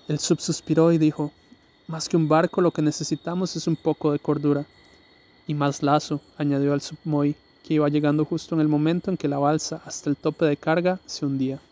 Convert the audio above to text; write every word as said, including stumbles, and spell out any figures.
El sub suspiró y dijo: «Más que un barco, lo que necesitamos es un poco de cordura». «Y más lazo», añadió el submoy, que iba llegando justo en el momento en que la balsa, hasta el tope de carga, se hundía.